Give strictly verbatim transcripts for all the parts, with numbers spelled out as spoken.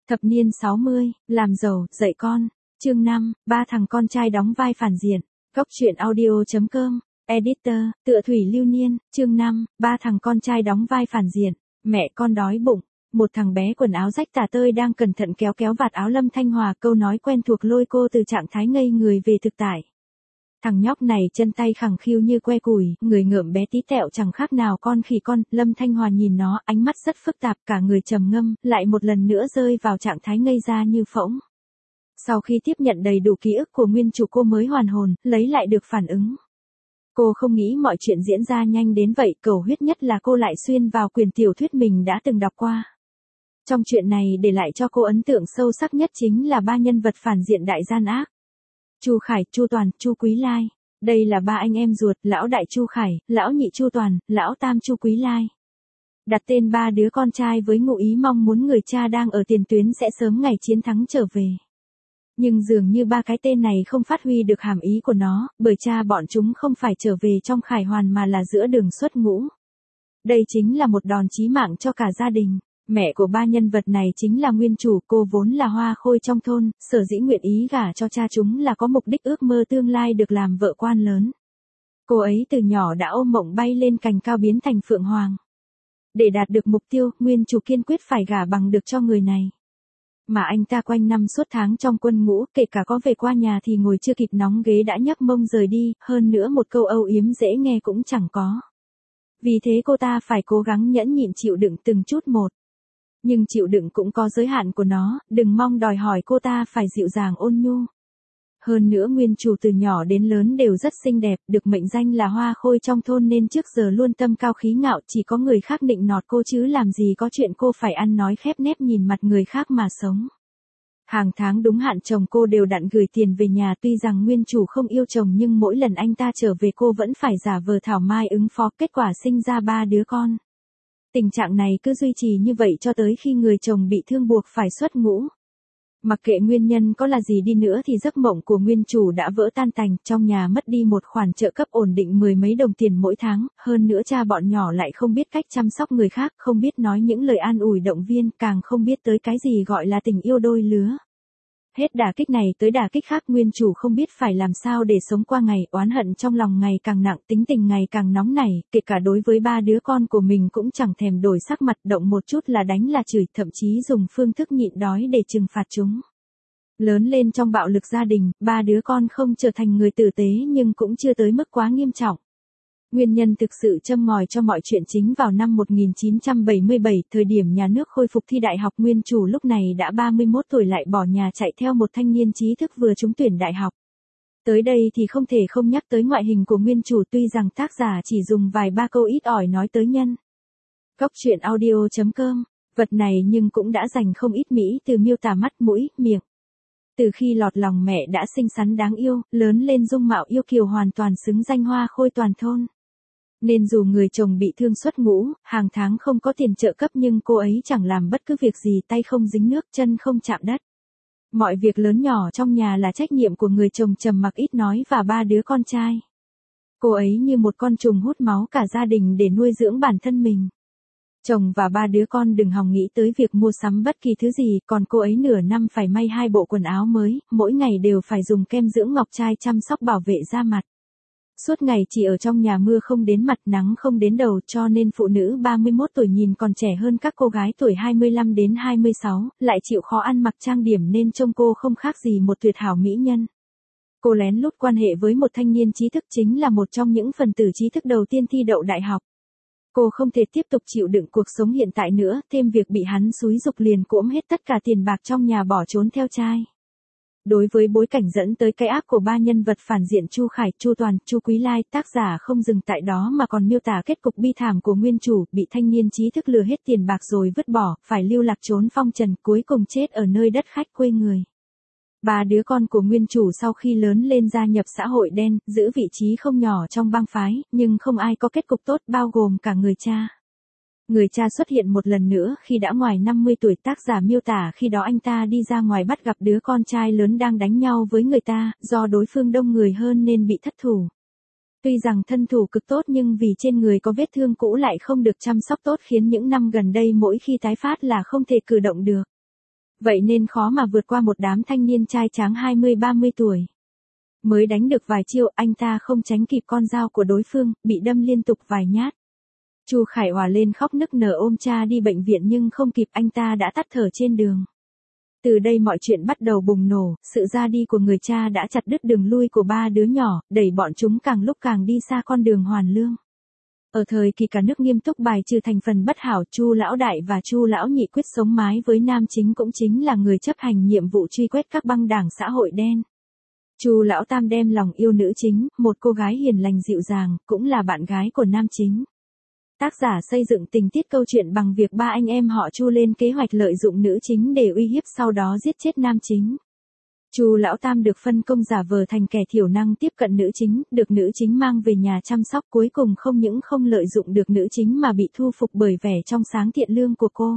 Thập niên sáu mươi, làm giàu, dạy con. Chương năm, ba thằng con trai đóng vai phản diện. Góc truyện audio chấm com. Editor, Tựa Thủy Lưu Niên. Chương năm, ba thằng con trai đóng vai phản diện. Mẹ con đói bụng. Một thằng bé quần áo rách tả tơi đang cẩn thận kéo kéo vạt áo Lâm Thanh Hòa, câu nói quen thuộc lôi cô từ trạng thái ngây người về thực tại. Thằng nhóc này chân tay khẳng khiu như que củi, người ngợm bé tí tẹo chẳng khác nào con khỉ con. Lâm Thanh Hòa nhìn nó, ánh mắt rất phức tạp, cả người trầm ngâm, lại một lần nữa rơi vào trạng thái ngây ra như phỗng. Sau khi tiếp nhận đầy đủ ký ức của nguyên chủ, cô mới hoàn hồn, lấy lại được phản ứng. Cô không nghĩ mọi chuyện diễn ra nhanh đến vậy, cầu huyết nhất là cô lại xuyên vào quyển tiểu thuyết mình đã từng đọc qua. Trong chuyện này để lại cho cô ấn tượng sâu sắc nhất chính là ba nhân vật phản diện đại gian ác. Chu Khải, Chu Toàn, Chu Quý Lai. Đây là ba anh em ruột, lão đại Chu Khải, lão nhị Chu Toàn, lão tam Chu Quý Lai. Đặt tên ba đứa con trai với ngụ ý mong muốn người cha đang ở tiền tuyến sẽ sớm ngày chiến thắng trở về. Nhưng dường như ba cái tên này không phát huy được hàm ý của nó, bởi cha bọn chúng không phải trở về trong khải hoàn mà là giữa đường xuất ngũ. Đây chính là một đòn chí mạng cho cả gia đình. Mẹ của ba nhân vật này chính là nguyên chủ, cô vốn là hoa khôi trong thôn, sở dĩ nguyện ý gả cho cha chúng là có mục đích ước mơ tương lai được làm vợ quan lớn. Cô ấy từ nhỏ đã ôm mộng bay lên cành cao biến thành phượng hoàng. Để đạt được mục tiêu, nguyên chủ kiên quyết phải gả bằng được cho người này. Mà anh ta quanh năm suốt tháng trong quân ngũ, kể cả có về qua nhà thì ngồi chưa kịp nóng ghế đã nhấc mông rời đi, hơn nữa một câu âu yếm dễ nghe cũng chẳng có. Vì thế cô ta phải cố gắng nhẫn nhịn chịu đựng từng chút một. Nhưng chịu đựng cũng có giới hạn của nó, đừng mong đòi hỏi cô ta phải dịu dàng ôn nhu. Hơn nữa nguyên chủ từ nhỏ đến lớn đều rất xinh đẹp, được mệnh danh là hoa khôi trong thôn nên trước giờ luôn tâm cao khí ngạo, chỉ có người khác nịnh nọt cô chứ làm gì có chuyện cô phải ăn nói khép nép nhìn mặt người khác mà sống. Hàng tháng đúng hạn chồng cô đều đặn gửi tiền về nhà, tuy rằng nguyên chủ không yêu chồng nhưng mỗi lần anh ta trở về cô vẫn phải giả vờ thảo mai ứng phó, kết quả sinh ra ba đứa con. Tình trạng này cứ duy trì như vậy cho tới khi người chồng bị thương buộc phải xuất ngũ. Mặc kệ nguyên nhân có là gì đi nữa thì giấc mộng của nguyên chủ đã vỡ tan tành, trong nhà mất đi một khoản trợ cấp ổn định mười mấy đồng tiền mỗi tháng, hơn nữa cha bọn nhỏ lại không biết cách chăm sóc người khác, không biết nói những lời an ủi động viên, càng không biết tới cái gì gọi là tình yêu đôi lứa. Hết đả kích này tới đả kích khác, nguyên chủ không biết phải làm sao để sống qua ngày, oán hận trong lòng ngày càng nặng, tính tình ngày càng nóng nảy, kể cả đối với ba đứa con của mình cũng chẳng thèm đổi sắc mặt, động một chút là đánh là chửi, thậm chí dùng phương thức nhịn đói để trừng phạt chúng. Lớn lên trong bạo lực gia đình, ba đứa con không trở thành người tử tế nhưng cũng chưa tới mức quá nghiêm trọng. Nguyên nhân thực sự châm ngòi cho mọi chuyện chính vào năm một nghìn chín trăm bảy mươi bảy, thời điểm nhà nước khôi phục thi đại học, nguyên chủ lúc này đã ba mươi mốt tuổi lại bỏ nhà chạy theo một thanh niên trí thức vừa trúng tuyển đại học. Tới đây thì không thể không nhắc tới ngoại hình của nguyên chủ, tuy rằng tác giả chỉ dùng vài ba câu ít ỏi nói tới nhân. Góc truyện audio chấm com, vật này nhưng cũng đã dành không ít mỹ từ miêu tả mắt, mũi, miệng. Từ khi lọt lòng mẹ đã xinh xắn đáng yêu, lớn lên dung mạo yêu kiều hoàn toàn xứng danh hoa khôi toàn thôn. Nên dù người chồng bị thương xuất ngũ, hàng tháng không có tiền trợ cấp nhưng cô ấy chẳng làm bất cứ việc gì, tay không dính nước, chân không chạm đất. Mọi việc lớn nhỏ trong nhà là trách nhiệm của người chồng trầm mặc ít nói và ba đứa con trai. Cô ấy như một con trùng hút máu cả gia đình để nuôi dưỡng bản thân mình. Chồng và ba đứa con đừng hòng nghĩ tới việc mua sắm bất kỳ thứ gì, còn cô ấy nửa năm phải may hai bộ quần áo mới, mỗi ngày đều phải dùng kem dưỡng ngọc trai chăm sóc bảo vệ da mặt. Suốt ngày chỉ ở trong nhà, mưa không đến mặt, nắng không đến đầu, cho nên phụ nữ ba mươi mốt tuổi nhìn còn trẻ hơn các cô gái tuổi hai mươi lăm đến hai mươi sáu, lại chịu khó ăn mặc trang điểm nên trông cô không khác gì một tuyệt hảo mỹ nhân. Cô lén lút quan hệ với một thanh niên trí thức, chính là một trong những phần tử trí thức đầu tiên thi đậu đại học. Cô không thể tiếp tục chịu đựng cuộc sống hiện tại nữa, thêm việc bị hắn xúi giục liền cuỗm hết tất cả tiền bạc trong nhà bỏ trốn theo trai. Đối với bối cảnh dẫn tới cái ác của ba nhân vật phản diện Chu Khải, Chu Toàn, Chu Quý Lai, tác giả không dừng tại đó mà còn miêu tả kết cục bi thảm của nguyên chủ, bị thanh niên trí thức lừa hết tiền bạc rồi vứt bỏ, phải lưu lạc trốn phong trần, cuối cùng chết ở nơi đất khách quê người. Ba đứa con của nguyên chủ sau khi lớn lên gia nhập xã hội đen, giữ vị trí không nhỏ trong bang phái, nhưng không ai có kết cục tốt, bao gồm cả người cha. Người cha xuất hiện một lần nữa khi đã ngoài năm mươi tuổi, tác giả miêu tả khi đó anh ta đi ra ngoài bắt gặp đứa con trai lớn đang đánh nhau với người ta, do đối phương đông người hơn nên bị thất thủ. Tuy rằng thân thủ cực tốt nhưng vì trên người có vết thương cũ lại không được chăm sóc tốt khiến những năm gần đây mỗi khi tái phát là không thể cử động được. Vậy nên khó mà vượt qua một đám thanh niên trai tráng hai mươi ba mươi tuổi. Mới đánh được vài chiêu, anh ta không tránh kịp con dao của đối phương, bị đâm liên tục vài nhát. Chu Khải Hòa lên khóc nức nở ôm cha đi bệnh viện nhưng không kịp, anh ta đã tắt thở trên đường. Từ đây mọi chuyện bắt đầu bùng nổ, sự ra đi của người cha đã chặt đứt đường lui của ba đứa nhỏ, đẩy bọn chúng càng lúc càng đi xa con đường hoàn lương. Ở thời kỳ cả nước nghiêm túc bài trừ thành phần bất hảo, Chu lão đại và Chu lão nhị quyết sống mái với nam chính cũng chính là người chấp hành nhiệm vụ truy quét các băng đảng xã hội đen. Chu lão tam đem lòng yêu nữ chính, một cô gái hiền lành dịu dàng, cũng là bạn gái của nam chính. Tác giả xây dựng tình tiết câu chuyện bằng việc ba anh em họ Chu lên kế hoạch lợi dụng nữ chính để uy hiếp sau đó giết chết nam chính. Chu lão tam được phân công giả vờ thành kẻ thiểu năng tiếp cận nữ chính, được nữ chính mang về nhà chăm sóc, cuối cùng không những không lợi dụng được nữ chính mà bị thu phục bởi vẻ trong sáng thiện lương của cô.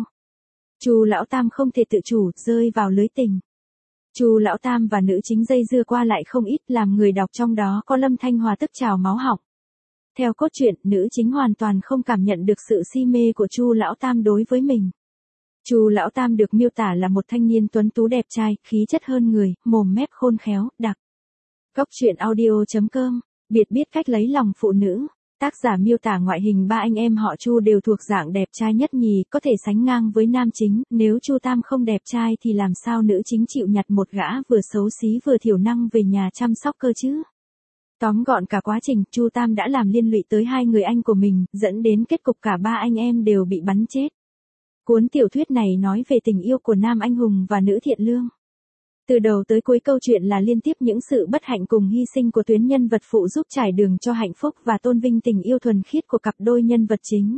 Chu lão tam không thể tự chủ, rơi vào lưới tình. Chu lão tam và nữ chính dây dưa qua lại không ít, làm người đọc trong đó có Lâm Thanh Hòa tức trào máu họng. Theo cốt truyện, nữ chính hoàn toàn không cảm nhận được sự si mê của Chu lão tam đối với mình. Chu lão tam được miêu tả là một thanh niên tuấn tú đẹp trai, khí chất hơn người, mồm mép khôn khéo, đặc. Góc truyện audio chấm com, biệt biết cách lấy lòng phụ nữ. Tác giả miêu tả ngoại hình ba anh em họ Chu đều thuộc dạng đẹp trai nhất nhì, có thể sánh ngang với nam chính, nếu Chu tam không đẹp trai thì làm sao nữ chính chịu nhặt một gã vừa xấu xí vừa thiểu năng về nhà chăm sóc cơ chứ? Tóm gọn cả quá trình, Chu tam đã làm liên lụy tới hai người anh của mình, dẫn đến kết cục cả ba anh em đều bị bắn chết. Cuốn tiểu thuyết này nói về tình yêu của nam anh hùng và nữ thiện lương. Từ đầu tới cuối câu chuyện là liên tiếp những sự bất hạnh cùng hy sinh của tuyến nhân vật phụ giúp trải đường cho hạnh phúc và tôn vinh tình yêu thuần khiết của cặp đôi nhân vật chính.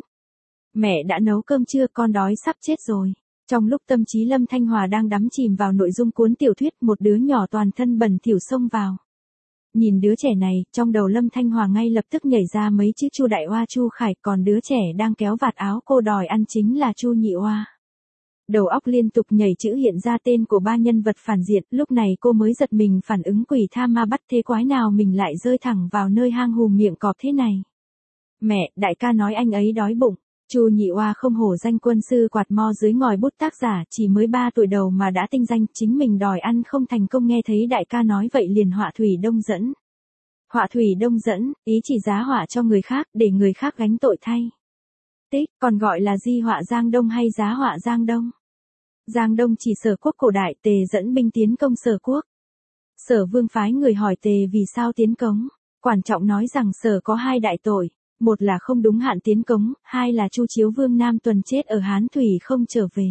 Mẹ đã nấu cơm chưa, con đói sắp chết rồi. Trong lúc tâm trí Lâm Thanh Hòa đang đắm chìm vào nội dung cuốn tiểu thuyết, một đứa nhỏ toàn thân bẩn thỉu xông vào. Nhìn đứa trẻ này, trong đầu Lâm Thanh Hòa ngay lập tức nhảy ra mấy chữ Chu đại oa Chu Khải, còn đứa trẻ đang kéo vạt áo cô đòi ăn chính là Chu nhị oa. Đầu óc liên tục nhảy chữ hiện ra tên của ba nhân vật phản diện, lúc này cô mới giật mình phản ứng quỷ tha ma bắt thế quái nào mình lại rơi thẳng vào nơi hang hùm miệng cọp thế này. Mẹ, đại ca nói anh ấy đói bụng. Chu nhị oa không hổ danh quân sư quạt mo dưới ngòi bút tác giả, chỉ mới ba tuổi đầu mà đã tinh danh, chính mình đòi ăn không thành công, nghe thấy đại ca nói vậy liền họa thủy đông dẫn. Họa thủy đông dẫn, ý chỉ giá họa cho người khác, để người khác gánh tội thay. Tích, còn gọi là di họa Giang Đông hay giá họa Giang Đông. Giang Đông chỉ Sở quốc cổ đại, Tề dẫn binh tiến công Sở quốc. Sở vương phái người hỏi Tề vì sao tiến cống, quản trọng nói rằng Sở có hai đại tội. Một là không đúng hạn tiến cống, hai là Chu Chiếu Vương Nam Tuần chết ở Hán Thủy không trở về.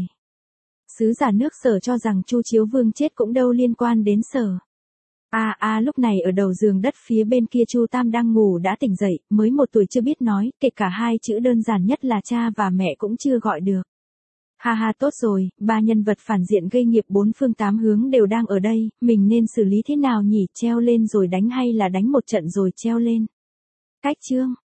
Sứ giả nước Sở cho rằng Chu Chiếu Vương chết cũng đâu liên quan đến Sở. À à lúc này ở đầu giường đất phía bên kia Chu Tam đang ngủ đã tỉnh dậy, mới một tuổi chưa biết nói, kể cả hai chữ đơn giản nhất là cha và mẹ cũng chưa gọi được. Ha ha tốt rồi, ba nhân vật phản diện gây nghiệp bốn phương tám hướng đều đang ở đây, mình nên xử lý thế nào nhỉ, treo lên rồi đánh hay là đánh một trận rồi treo lên? Cách chương